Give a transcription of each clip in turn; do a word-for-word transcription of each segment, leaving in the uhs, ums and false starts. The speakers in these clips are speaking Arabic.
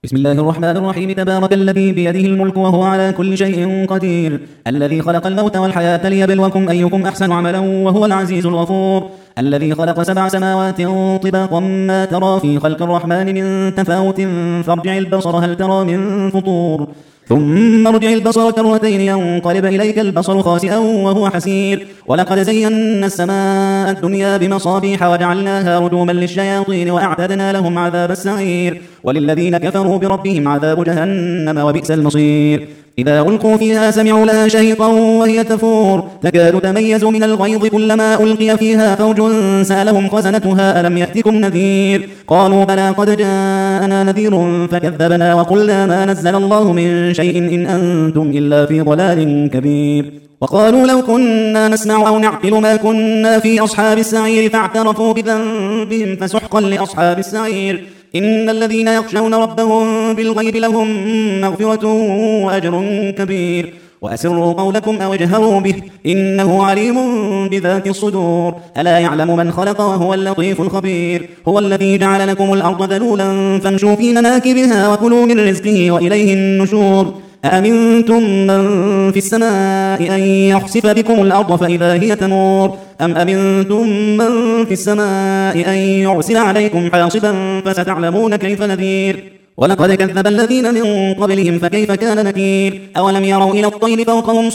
بسم الله الرحمن الرحيم. تبارك الذي بيده الملك وهو على كل شيء قدير، الذي خلق الموت والحياة ليبلوكم أيكم أحسن عملا وهو العزيز الغفور، الذي خلق سبع سماوات طباقا ما ترى في خلق الرحمن من تفاوت فارجع البصر هل ترى من فطور، ثم ارجع البصر كرتين ينقلب إليك البصر خاسئا وهو حسير، ولقد زينا السماء الدنيا بمصابيح وجعلناها رجوما للشياطين وأعتدنا لهم عذاب السعير، وللذين كفروا بربهم عذاب جهنم وبئس المصير. إذا ألقوا فيها سمعوا لها شهيقا وهي تفور تكاد تميز من الغيظ كلما ألقي فيها فوج سألهم خزنتها ألم يأتكم نذير، قالوا بلى قد جاءنا نذير فكذبنا وقلنا ما نزل الله من شيء إن أنتم إلا في ضلال كبير. وقالوا لو كنا نسمع أو نعقل ما كنا في أصحاب السعير فاعترفوا بذنبهم فسحقا لأصحاب السعير. إن الذين يخشون ربهم بالغيب لهم مغفرة وأجر كبير. وأسروا قولكم أو اجهروا به إنه عليم بذات الصدور. ألا يعلم من خلق وهو اللطيف الخبير. هو الذي جعل لكم الأرض ذلولا فامشوا في مناكبها وكلوا من رزقه وإليه النشور. أأمنتم من في السماء أن يخسف بكم الأرض فإذا هي تمور، أم أمنتم من في السماء أن يرسل عليكم حاصبا فستعلمون كيف نذير. ولقد كذب الذين من قبلهم فكيف كان نكير. أولم يروا إلى الطير فوقهم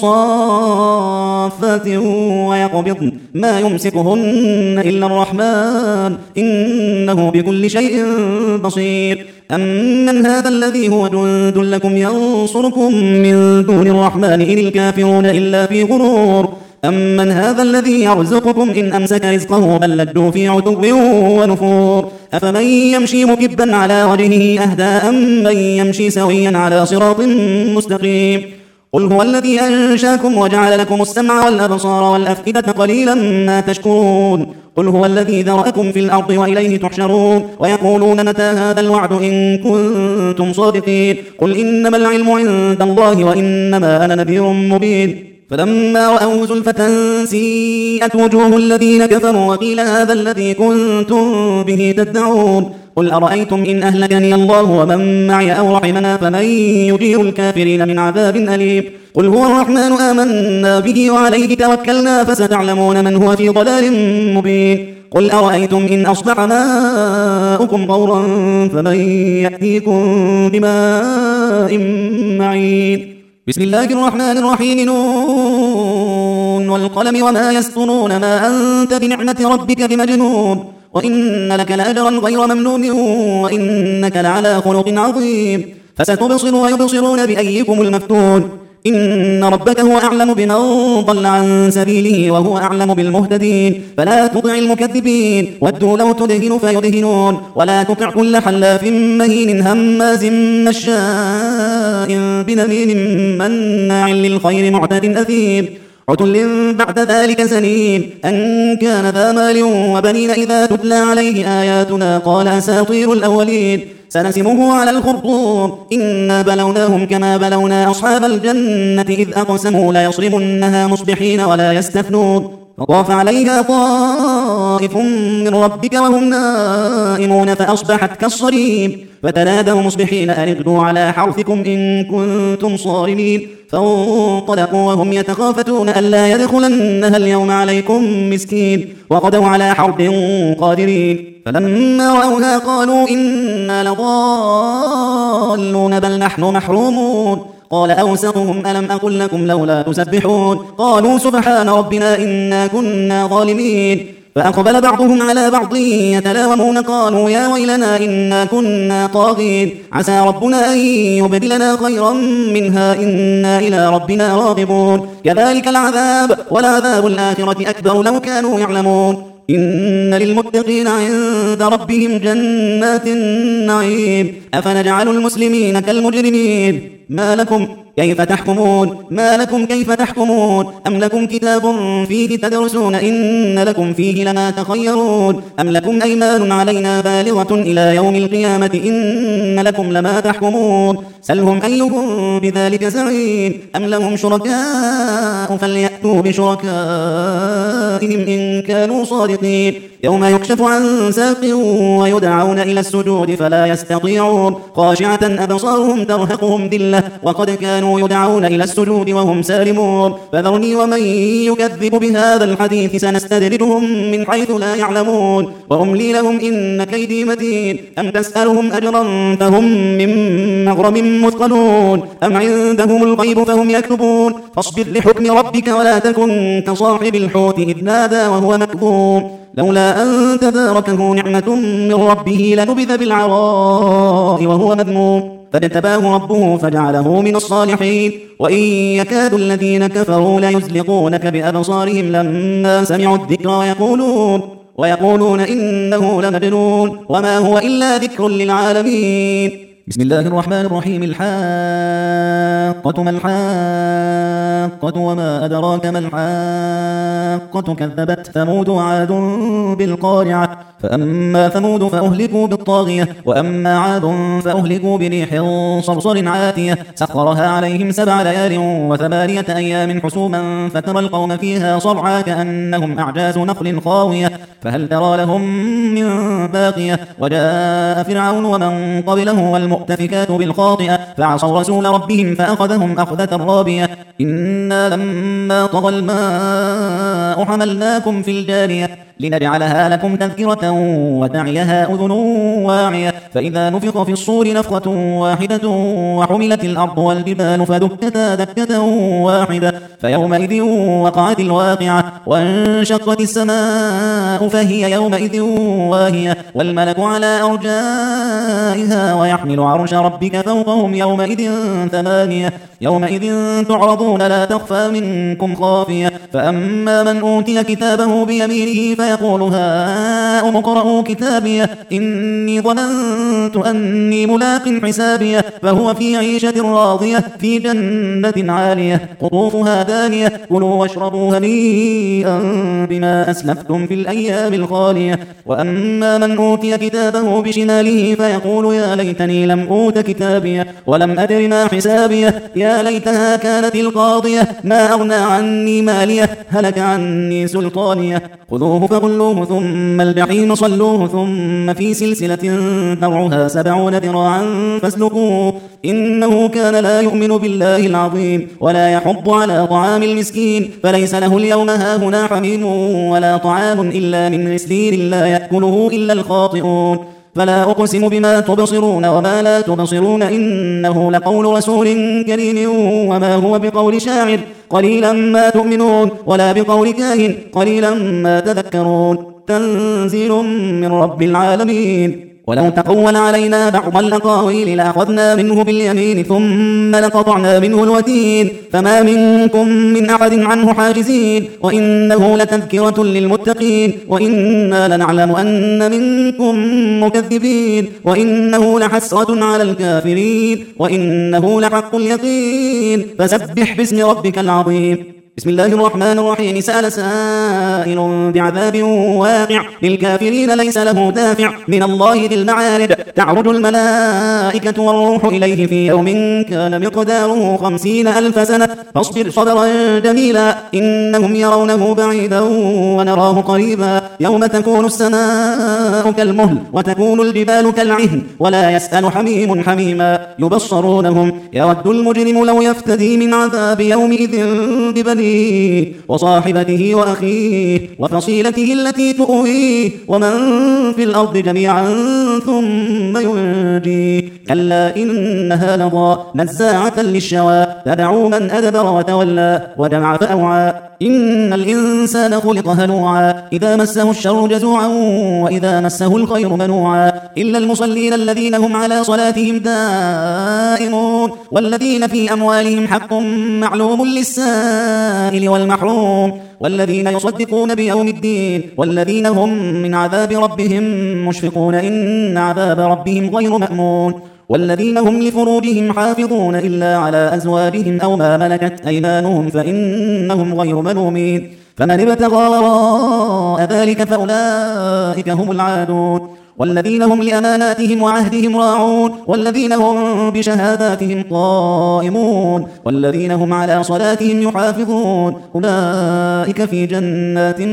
صافات ويقبضن ما يمسكهن إلا الرحمن إنه بكل شيء بصير. أمن هذا الذي هو جند لكم ينصركم من دون الرحمن إن الكافرون إلا في غرور. أمن هذا الذي يرزقكم إن أمسك رزقه بل لجوا في عتو ونفور. أفمن يمشي مكبا على وجهه أهدى أم من يمشي سويا على صراط مستقيم. قل هو الذي أنشاكم وجعل لكم السمع والأبصار والأفئدة قليلا ما تشكرون. قل هو الذي ذرأكم في الأرض وإليه تحشرون. ويقولون متى هذا الوعد إن كنتم صادقين. قل إنما العلم عند الله وإنما أنا نذير مبين. فلما رأوا زلفة سيئت وجوه الذين كفروا وقيل هذا الذي كنتم به تدعون. قل أرأيتم إن أهلكني الله ومن معي أو رحمنا فمن يجير الكافرين من عذاب أليم. قل هو الرحمن آمنا به وعليه توكلنا فستعلمون من هو في ضلال مبين. قل أرأيتم إن أصبح ماؤكم غورا فمن يأتيكم بماء معين. بسم الله الرحمن الرحيم. نون والقلم وما يسطرون ما أنت بنعمة ربك بمجنون وإن لك لأجرا غير ممنون وإنك لعلى خلق عظيم. فستبصر ويبصرون بأيكم المفتون. إن ربك هو أعلم بمن ضل عن سبيله وهو أعلم بالمهتدين. فلا تطع المكذبين ودوا لو تدهن فيدهنون. ولا تطع كل حلاف مهين هماز مشاء بنميم مناع للخير معتد أثيم عتل بعد ذلك سنين أن كان ذا مال وبنين إذا تتلى عليه آياتنا قال أساطير الأولين. سنسمه على الخرطوم إنا بلوناهم كما بلونا أصحاب الجنة إذ أقسموا ليصرمنها مصبحين ولا يستثنون. فطاف عليها طائف من ربك وهم نائمون فأصبحت كالصريم. فتنادوا مصبحين أن اغدوا على حرثكم إن كنتم صارمين. فانطلقوا وهم يتخافتون ألا يدخلنها اليوم عليكم مسكين وغدوا على حرد قادرين. فلما رأوها قالوا إنا لضالون بل نحن محرومون. قال أوسطهم ألم أقل لكم لولا تسبحون. قالوا سبحان ربنا إنا كنا ظالمين. فأقبل بعضهم على بعض يتلاومون قالوا يا ويلنا إنا كنا طاغين عسى ربنا أن يبدلنا خيرا منها إنا إلى ربنا راغبون. كذلك العذاب ولعذاب الآخرة أكبر لو كانوا يعلمون. إن للمتقين عند ربهم جنات النعيم. أفنجعل المسلمين كالمجرمين ما لكم كيف تحكمون ما لكم كيف تحكمون أم لكم كتاب فيه تدرسون إن لكم فيه لما تخيرون أم لكم أيمان علينا بالغة إلى يوم القيامة إن لكم لما تحكمون سلهم أيهم بذلك زعيم أم لهم شركاء فليأتوا بشركائهم إن كانوا صادقين يوم يكشف عن ساق ويدعون إلى السجود فلا يستطيعون خاشعة أبصارهم ترهقهم ذلة وقد كانوا يدعون إلى السجود وهم سالمون فذرني ومن يكذب بهذا الحديث سنستدرجهم من حيث لا يعلمون وأملي لهم إن كيدي متين أم تسألهم أجرا فهم من مغرم مثقلون أم عندهم الغيب فهم يكتبون فاصبر لحكم ربك ولا تكن كصاحب الحوت إذ نادى وهو مكظوم لولا أن تداركه نعمة من ربه لنبذ بالعراء وهو مذموم فاجتباه ربه فجعله من الصالحين وإن يكاد الذين كفروا ليزلقونك بأبصارهم لما سمعوا الذكر ويقولون ويقولون إنه لمجنون وما هو إلا ذكر للعالمين بسم الله الرحمن الرحيم الحاقة ما الحاقة وما أدراك ما الحاقة كذبت ثمود وعاد بالقارعة فأما ثمود فأهلكوا بالطاغية وأما عاد فأهلكوا بريح صرصر عاتية سخرها عليهم سبع ليال وثمانية أيام حسوما فترى القوم فيها صرعى كأنهم أعجاز نخل خاوية فهل ترى لهم من باقية وجاء فرعون ومن قبله والمؤتفكات بالخاطئة فعصوا رسول ربهم فأخذهم أخذة رابية إنا لما طغى الماء حملناكم في الجارية لنجعلها لكم تذكرة وتعيها أذن واعية فإذا نفخ في الصور نفخة واحدة وحملت الأرض والجبال فدكتا دكة واحدة فيومئذ وقعت الواقعة وانشقت السماء فهي يومئذ واهية والملك على أرجائها ويحمل عرش ربك فوقهم يومئذ ثمانية يومئذ تعرضون لا تخفى منكم خافية فأما من أوتي كتابه بيمينه فيقول هاؤم اقرءوا كتابيه إني ظننت أني ملاق حسابيه فهو في عيشة راضية في جنة عالية قطوفها دانية كلوا واشربوا هنيئا بما أسلفتم في الأيام الخالية وأما من أوتي كتابه بشماله فيقول يا ليتني لم أوت كتابيه ولم أدر ما حسابيه يا ليتها كانت القاضية ما أغنى عني ماليه هلك عني سلطانيه خذوه فغلوه ثم الجحيم صلوه ثم في سلسلة ذرعها سبعون ذراعا فاسلكوه إنه كان لا يؤمن بالله العظيم ولا يحض على طعام المسكين فليس له اليوم هاهنا حميم ولا طعام إلا من غسلين لا يأكله إلا الخاطئون فلا أقسم بما تبصرون وما لا تبصرون إنه لقول رسول كريم وما هو بقول شاعر قليلا ما تؤمنون ولا بقول كاهن قليلا ما تذكرون تنزيل من رب العالمين ولو تقول علينا بعض الأقاويل لأخذنا منه باليمين ثم لقطعنا منه الوتين فما منكم من أحد عنه حاجزين وإنه لتذكرة للمتقين وإنا لنعلم أن منكم مكذبين وإنه لحسرة على الكافرين وإنه لحق اليقين فسبح باسم ربك العظيم بسم الله الرحمن الرحيم سأل سائل بعذاب واقع للكافرين ليس له دافع من الله ذي المعارج تعرج الملائكة والروح إليه في يوم كان مقداره خمسين ألف سنة فاصبر صبرا جميلا إنهم يرونه بعيدا ونراه قريبا يوم تكون السماء كالمهل وتكون الجبال كالعهن ولا يسأل حميم حميما يبصرونهم يود المجرم لو يفتدي من عذاب يومئذ ببنيه وصاحبته وأخيه وفصيلته التي تؤويه ومن في الأرض جميعا ثم ينجيه كلا إنها لظى نزاعة للشوى تدعو من أدبر وتولى وجمع فأوعى إن الإنسان خلق هلوعا إذا مسه الشر جزوعا وإذا مسه الخير منوعا إلا المصلين الذين هم على صلاتهم دائمون والذين في أموالهم حق معلوم للسائل والمحروم والذين يصدقون بيوم الدين والذين هم من عذاب ربهم مشفقون إن عذاب ربهم غير مأمون والذين هم لفروجهم حافظون إلا على أزواجهم أو ما ملكت أيمانهم فإنهم غير ملومين فمن ابتغى وراء ذلك فأولئك هم العادون والذين هم لأماناتهم وعهدهم راعون والذين هم بشهاداتهم قائمون والذين هم على صلاتهم يحافظون أولئك في جنات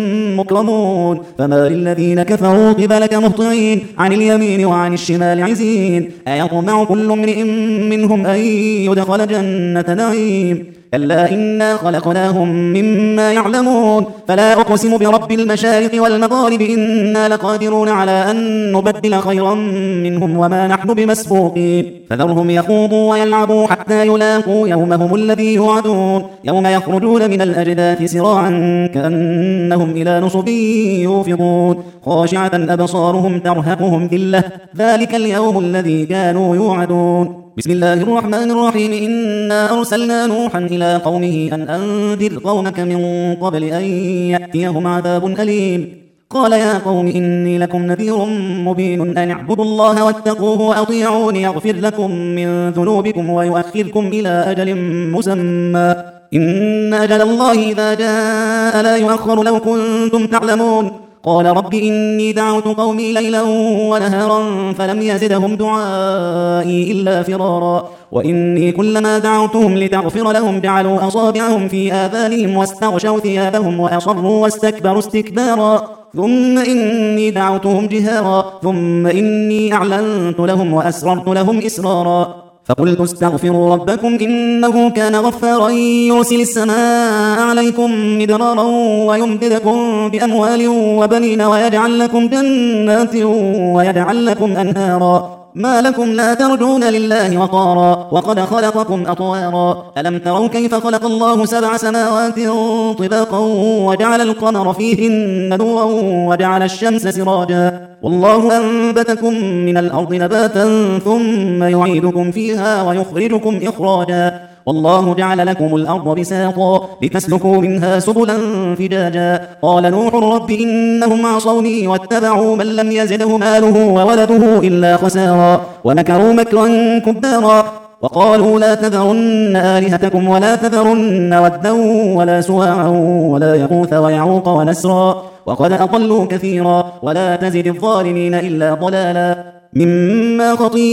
مكرمون فما للذين كفروا قبلك مهطعين عن اليمين وعن الشمال عزين أيطمع كل امرئ منهم أن يدخل جنة نعيم كلا إنا خلقناهم مما يعلمون فلا أقسم برب المشارق والمغارب إنا لقادرون على أن نبدل خيرا منهم وما نحن بمسبوقين فذرهم يخوضوا ويلعبوا حتى يلاقوا يومهم الذي يوعدون يوم يخرجون من الأجداث سراعا كأنهم إلى نصب يوفضون خاشعة أبصارهم ترهقهم ذلة ذلك اليوم الذي كانوا يوعدون بسم الله الرحمن الرحيم إنا أرسلنا نوحا إلى قومه أن أنذر قومك من قبل أن يأتيهم عذاب أليم قال يا قوم إني لكم نذير مبين أن اعبدوا الله واتقوه وأطيعون يغفر لكم من ذنوبكم ويؤخركم إلى أجل مسمى إن أجل الله إذا جاء لا يؤخر لو كنتم تعلمون قال رب إني دعوت قومي ليلا ونهارا فلم يزدهم دعائي إلا فرارا وإني كلما دعوتهم لتغفر لهم جعلوا أصابعهم في آذانهم واستغشوا ثيابهم وأصروا واستكبروا استكبارا ثم إني دعوتهم جهارا ثم إني أعلنت لهم وأسررت لهم إسرارا فقلت استغفروا ربكم إنه كان غفارا يرسل السماء عليكم مدرارا ويمددكم بأموال وبنين ويجعل لكم جنات ويجعل لكم أنهارا ما لكم لا ترجون لله وقارا وقد خلقكم أطوارا ألم تروا كيف خلق الله سبع سماوات طباقا وجعل القمر فيهن نورا وجعل الشمس سراجا والله أنبتكم من الأرض نباتا ثم يعيدكم فيها ويخرجكم إخراجا والله جعل لكم الأرض بساطا لتسلكوا منها سبلا فجاجا قال نوح رب إنهم عصوني واتبعوا من لم يزده ماله وولده إلا خسارا ومكروا مكرا كبارا وقالوا لا تذرن آلهتكم ولا تذرن ودا ولا سواعا ولا يغوث ويعوق ونسرا وقد أضلوا كثيرا ولا تزد الظالمين إلا ضلالا مما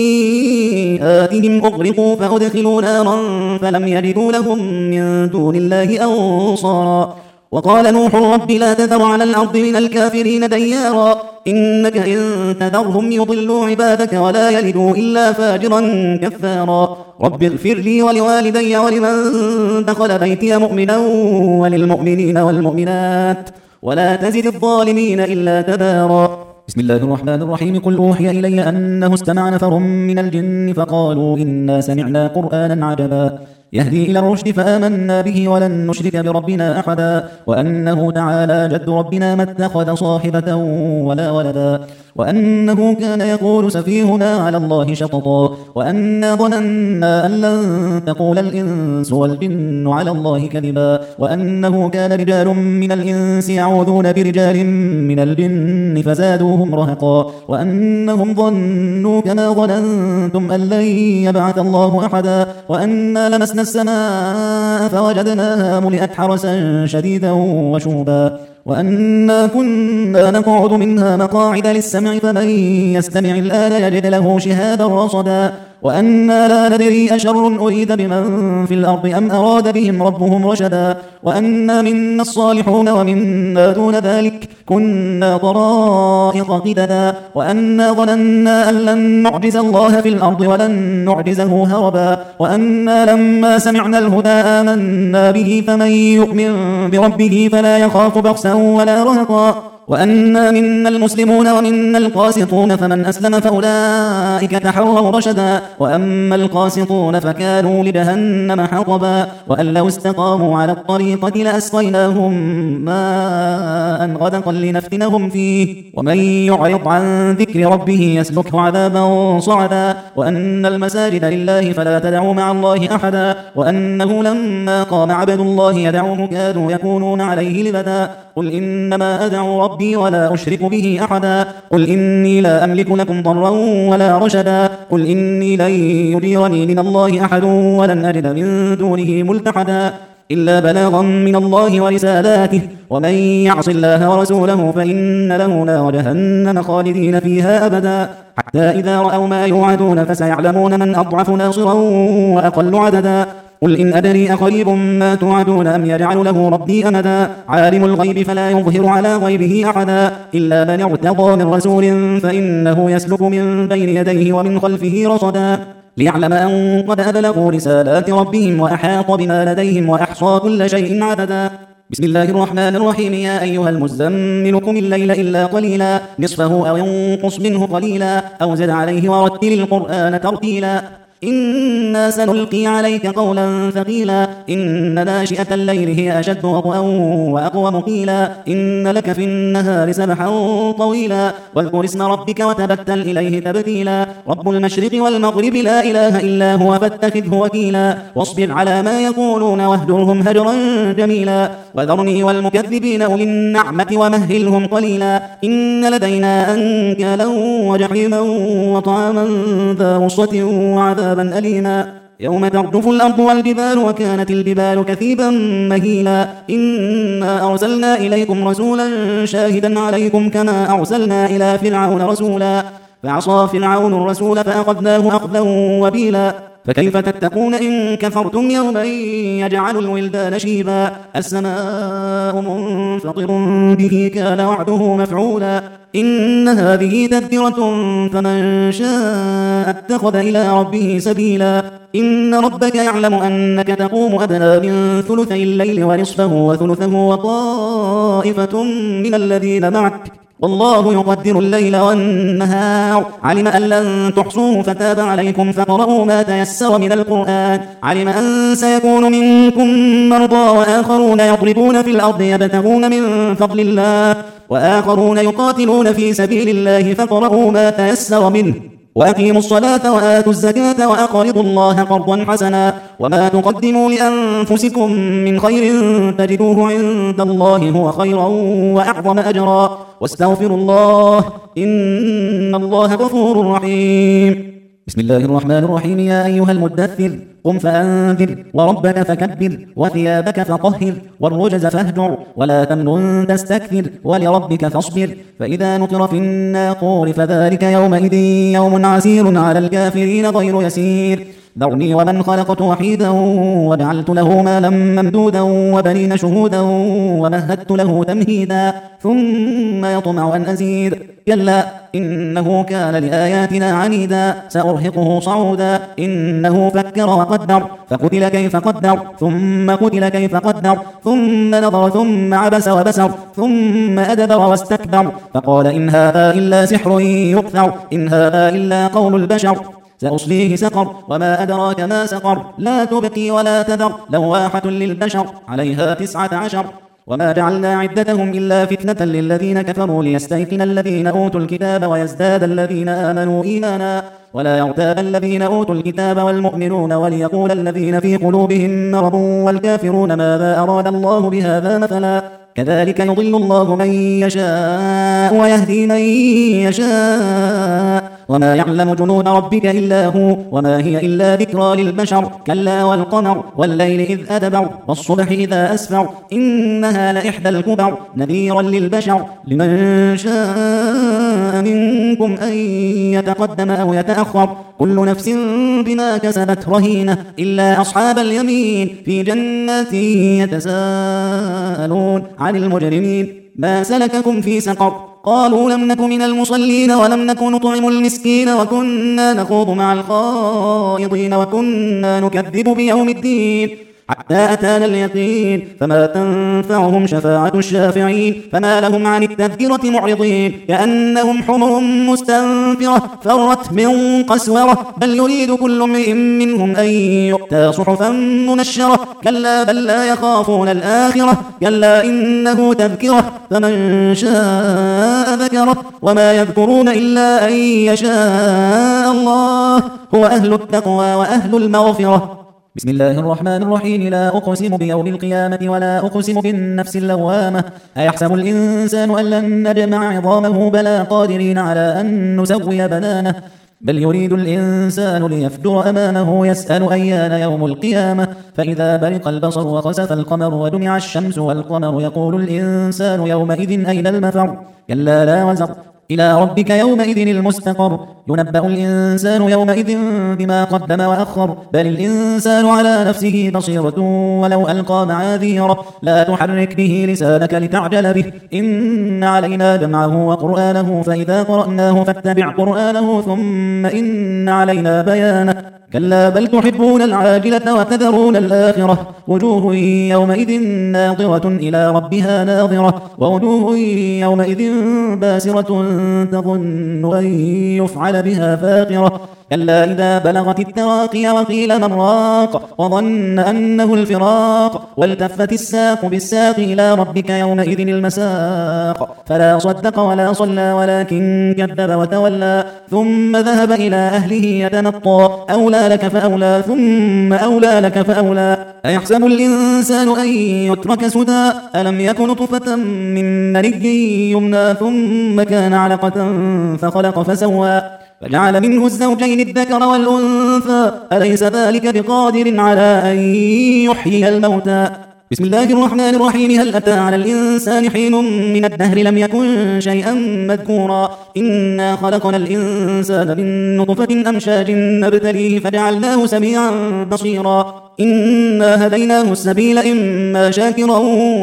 خطيئاتهم أغرقوا فأدخلوا نارا فلم يجدوا لهم من دون الله أنصارا وقال نوح رب لا تذر على الأرض من الكافرين ديارا إنك إن تذرهم يضلوا عبادك ولا يلدوا إلا فاجرا كفارا رب اغفر لي ولوالدي ولمن دخل بيتي مؤمنا وللمؤمنين والمؤمنات ولا تزد الظالمين إلا تبارا بسم الله الرحمن الرحيم قل أوحي إلي أنه استمع نفر من الجن فقالوا إنا سمعنا قرآنا عجبا يهدي إلى الرشد فآمنا به ولن نشرك بربنا أحدا وأنه تعالى جد ربنا ما اتخذ صاحبة ولا ولدا وأنه كان يقول سفيهنا على الله شططا وأنا ظننا أن لن تقول الإنس والجن على الله كذبا وأنه كان رجال من الإنس يعوذون برجال من الجن فزادوهم رهقا وأنهم ظنوا كما ظننتم أن لن يبعث الله أحدا وأنا لمسنا السماء فوجدناها ملئت حرسا شديدا وشوبا وأنا كنا نقعد منها مقاعد للسمع فمن يستمع الآن يجد له شهابا رصدا وأنا لا ندري أشر أريد بمن في الأرض أم أراد بهم ربهم رشدا وأنا منا الصالحون ومنا دون ذلك كنا طرائق قددا وأنا ظننا أن لن نعجز الله في الأرض ولن نعجزه هربا وأنا لما سمعنا الهدى آمنا به فمن يؤمن بربه فلا يخاف بخسا ولا رهقا وأنا منا المسلمون ومنا القاسطون فمن أسلم فأولئك تحروا رشدا وأما القاسطون فكانوا لجهنم حطبا وأن لو استقاموا على الطريقة لأسقيناهم ماء غدقا لنفتنهم فيه ومن يعرض عن ذكر ربه يسلكه عذابا صعدا وأن المساجد لله فلا تدعوا مع الله أحدا وأنه لما قام عبد الله يدعوه كادوا يكونون عليه لبدا قل إنما أدعو ربي ربي ولا أشرك به أحدا قل إني لا أملك لكم ضرا ولا رشدا قل إني لن يجيرني من الله أحد ولن أجد من دونه ملتحدا إلا بلاغا من الله ورسالاته ومن يعص الله ورسوله فإن له نار جهنم خالدين فيها أبدا حتى إذا رأوا ما يوعدون فسيعلمون من أضعف ناصرا وأقل عددا قل إن أدري أقريب ما توعدون أم يجعل له ربي أمدا عالم الغيب فلا يظهر على غيبه أحدا إلا من ارتضى من رسول فإنه يسلك من بين يديه ومن خلفه رصدا ليعلم أن قد أبلغوا رسالات ربهم وأحاط بما لديهم وأحصى كل شيء عددا بسم الله الرحمن الرحيم يا أيها المزمل قم الليل إلا قليلا نصفه أو ينقص منه قليلا أو زد عليه ورتل القرآن ترتيلا إنا سنلقي عليك قولا ثقيلا إن ناشئة الليل هي أشد وطئا وأقوم قيلا إن لك في النهار سبحا طويلا واذكر اسم ربك وتبتل إليه تبتيلا رب المشرق والمغرب لا إله إلا هو فاتخذه وكيلا واصبر على ما يقولون واهجرهم هجرا جميلا وذرني والمكذبين أولي النعمة ومهلهم قليلا إن لدينا أنكالا وجحيما وطعاما ذا غصة وعذابا أليما يوم ترجف الأرض والجبال وكانت الجبال كثيبا مهيلا إنا أرسلنا إليكم رسولا شاهدا عليكم كما أرسلنا إلى فرعون رسولا فعصى فرعون الرسول فأخذناه أخذا وبيلا فكيف تتقون إن كفرتم يوما يجعل الولدان شيبا السماء منفطر به كان وعده مفعولا إن هذه تذكرة فمن شاء اتخذ إلى ربه سبيلا إن ربك يعلم أنك تقوم أدنى من ثلثي الليل ونصفه وثلثه وطائفة من الذين معك والله يقدر الليل والنهار علم أن لن تحصوه فتاب عليكم فاقرؤوا ما تيسر من القرآن علم أن سيكون منكم مرضى وآخرون يضربون في الأرض يبتغون من فضل الله وآخرون يقاتلون في سبيل الله فاقرؤوا ما تيسر منه وأقيموا الصلاة وآتوا الزكاة وأقرضوا الله قرضا حسنا وما تقدموا لأنفسكم من خير تجدوه عند الله هو خيرا وأعظم أجرا واستغفروا الله إن الله غفور رحيم بسم الله الرحمن الرحيم يا أيها المدثر قم فأنذر وربك فكبر وثيابك فطهر والرجز فاهجر ولا تمنن تستكثر ولربك فاصبر فإذا نقر في الناقور فذلك يومئذ يوم عسير على الكافرين غير يسير ذرني ومن خلقت وحيدا وجعلت له مالا ممدودا وبنين شهودا ومهدت له تمهيدا ثم يطمع أن أزيد كلا إنه كان لآياتنا عنيدا سأرهقه صعودا إنه فكر وقدر فقتل كيف قدر ثم قتل كيف قدر ثم نظر ثم عبس وبسر ثم أدبر واستكبر فقال إن هذا إلا سحر يؤثر إن هذا إلا قول البشر سأصليه سقر وما أدراك ما سقر لا تبقي ولا تذر لواحة للبشر عليها تسعة عشر وما جعلنا عدتهم إلا فتنة للذين كفروا ليستيقن الذين أوتوا الكتاب ويزداد الذين آمنوا إيمانا ولا يرتاب الذين أوتوا الكتاب والمؤمنون وليقول الذين في قلوبهم مرض والكافرون ماذا أراد الله بهذا مثلا كذلك يضل الله من يشاء ويهدي من يشاء وما يعلم جنود ربك إلا هو وما هي إلا ذكرى للبشر كلا والقمر والليل إذ أدبر والصبح إذا أسفر إنها لإحدى الكبر نذيرا للبشر لمن شاء منكم أن يتقدم أو يتأخر كل نفس بما كسبت رهينة إلا أصحاب اليمين في جنات يتساءلون عن المجرمين ما سلككم في سقر قالوا لم نك من المصلين ولم نك نطعم المسكين وكنا نخوض مع الخائضين وكنا نكذب بيوم الدين حتى أتانا اليقين فما تنفعهم شفاعة الشافعين فما لهم عن التذكرة معرضين كأنهم حمر مستنفرة فرت من قسورة بل يريد كل امرئ منهم أن يؤتى صحفا منشرة كلا بل لا يخافون الآخرة كلا إنه تذكرة فمن شاء ذكره وما يذكرون إلا أن يشاء الله هو أهل التقوى وأهل المغفرة بسم الله الرحمن الرحيم لا أقسم بيوم القيامة ولا أقسم بالنفس اللوامة أيحسب الإنسان أن لن نجمع عظامه بلى قادرين على أن نسوي بنانه بل يريد الإنسان ليفجر أمامه يسأل أيان يوم القيامة فإذا برق البصر وخسف القمر ودمع الشمس والقمر يقول الإنسان يومئذ أين المفر كلا لا وزر إلى ربك يومئذ المستقر ينبأ الإنسان يومئذ بما قدم وأخر بل الإنسان على نفسه بصيرة ولو ألقى معاذيره لا تحرك به لسانك لتعجل به إن علينا جمعه وقرآنه فإذا قرأناه فاتبع قرآنه ثم إن علينا بيانه كلا بل تحبون العاجلة وتذرون الآخرة وجوه يومئذ ناظرة إلى ربها ناظرة ووجوه يومئذ باسرة تظن أن يفعل بها فاقرة كلا إذا بلغت التراقي وقيل من راق وظن أنه الفراق والتفت الساق بالساق إلى ربك يومئذ المساق فلا صدق ولا صلى ولكن كذب وتولى ثم ذهب إلى أهله يتمطى أولى لك فأولى ثم أولى لك فأولى أيحسب الإنسان أن يترك سدى ألم يكن طفة من مني يمنى ثم كان علقة فخلق فسوى فجعل منه الزوجين الذكر والأنثى أليس ذلك بقادر على أن يحيي الموتى بسم الله الرحمن الرحيم هل أتى على الإنسان حين من الدهر لم يكن شيئا مذكورا إنا خلقنا الإنسان من نطفة أمشاج نبتليه فجعلناه سميعا بصيرا إنا هديناه السبيل إما شاكرا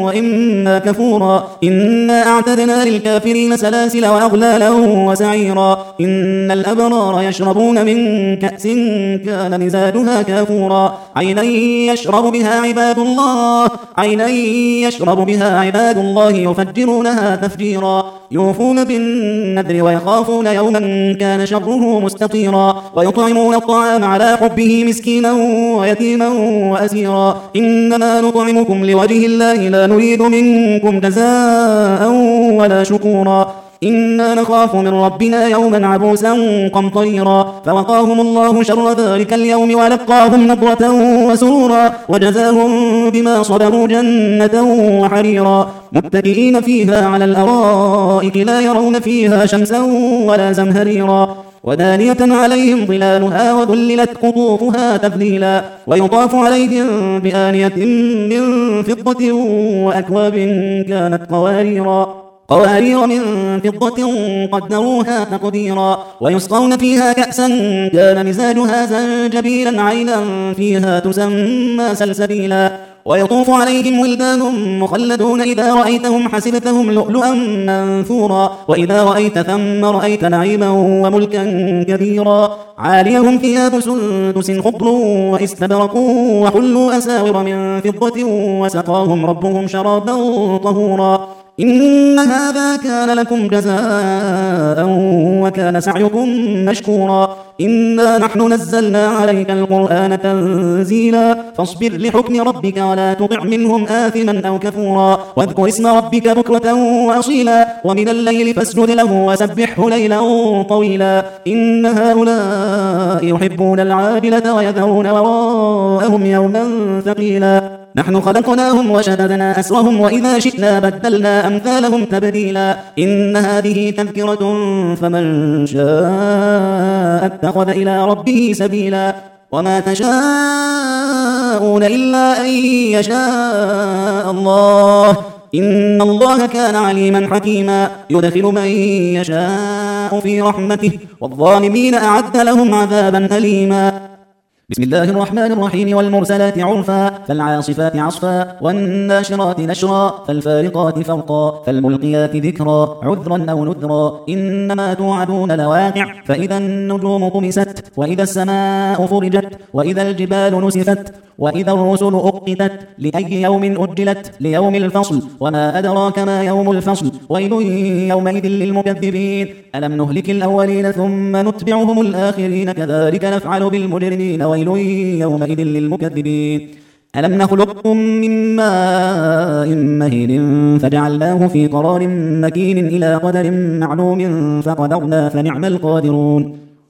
وإما كفورا إنا أعتدنا للكافرين سلاسل وأغلالا وسعيرا إن الأبرار يشربون من كأس كان مزاجها كافورا عينا يشرب بها عباد الله عينا يشرب بها عباد الله يفجرونها تفجيرا يوفون بالنذر ويخافون يوما كان شره مستطيرا ويطعمون الطعام على حبه مسكينا ويتيما وأسيرا إنما نطعمكم لوجه الله لا نريد منكم جزاء ولا شكورا إنا نخاف من ربنا يوما عبوسا قمطريرا فوقاهم الله شر ذلك اليوم ولقاهم نضرة وسرورا وجزاهم بما صبروا جنة وحريرا متكئين فيها على الأرائك لا يرون فيها شمسا ولا زمهريرا ودانية عليهم ظلالها وذللت قطوفها تذليلا ويطاف عليهم بآنية من فضة وأكواب كانت قواريرا قوارير من فضة قدروها تقديرا ويسقون فيها كأسا كان مزاجها زنجبيلا عينا فيها تسمى سلسبيلا ويطوف عليهم ولدان مخلدون إذا رأيتهم حسبتهم لؤلؤا منثورا وإذا رأيت ثم رأيت نعيما وملكا كبيرا عاليهم ثياب سندس خضر واستبرق وحلوا أساور من فضة وسقاهم ربهم شرابا طهورا إن هذا كان لكم جزاء وكان سعيكم مشكورا إنا نحن نزلنا عليك القرآن تنزيلا فاصبر لحكم ربك ولا تطع منهم آثما أو كفورا واذكر اسم ربك بكرة وأصيلا ومن الليل فاسجد له وسبحه ليلا طويلا إن هؤلاء يحبون العاجلة ويذرون وراءهم يوما ثقيلا نحن خلقناهم وشددنا أسرهم وإذا شئنا بدلنا أمثالهم تبديلا إن هذه تذكرة فمن شاء اتخذ إلى ربه سبيلا وما تشاءون إلا أن يشاء الله إن الله كان عليما حكيما يدخل من يشاء في رحمته والظالمين أعد لهم عذابا أليما بسم الله الرحمن الرحيم والمرسلات عرفا فالعاصفات عصفا والناشرات نشرا فالفارقات فرقا فالملقيات ذكرا عذرا أو نذرا إنما توعدون لواقع فإذا النجوم طمست وإذا السماء فرجت وإذا الجبال نسفت وإذا الرسل أقتت لأي يوم أجلت ليوم الفصل وما أدراك ما يوم الفصل ويل يومئذ للمكذبين ألم نهلك الأولين ثم نتبعهم الآخرين كذلك نفعل بالمجرمين ويل يومئذ للمكذبين ألم نخلقكم من ماء مهين فجعلناه في قرار مكين إلى قدر معلوم فقدرنا فنعم القادرون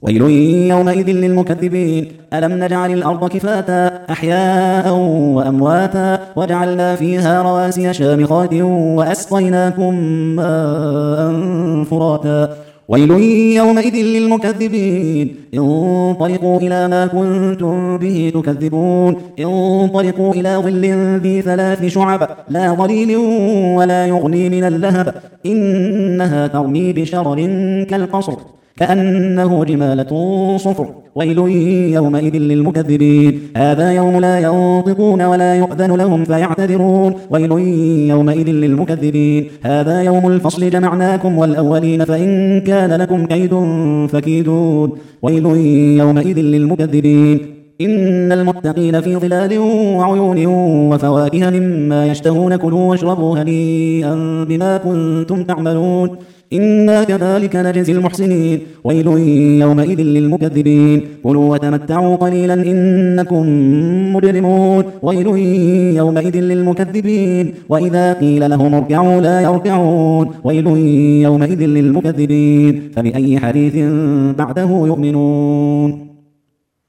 ويل يومئذ للمكذبين ألم نجعل الأرض كفاتا أحياء وأمواتا وجعلنا فيها رواسي شامخات وأسقيناكم ماء فراتا ويل يومئذ للمكذبين انطلقوا إلى ما كنتم به تكذبون انطلقوا إلى ظل ذي ثلاث شعب لا ظليل ولا يغني من اللهب إنها ترمي بشرر كالقصر كأنه جمالة صفر ويل يومئذ للمكذبين هذا يوم لا ينطقون ولا يؤذن لهم فيعتذرون ويل يومئذ للمكذبين هذا يوم الفصل جمعناكم والأولين فإن كان لكم كيد فكيدون ويل يومئذ للمكذبين إن المتقين في ظلال وعيون وفواكه مما يشتهون كلوا واشربوا هنيئا بما كنتم تعملون إنا كذلك نجزي المحسنين ويل يومئذ للمكذبين كلوا وتمتعوا قليلا إنكم مجرمون ويل يومئذ للمكذبين وإذا قيل لهم اركعوا لا يركعون ويل يومئذ للمكذبين فبأي حديث بعده يؤمنون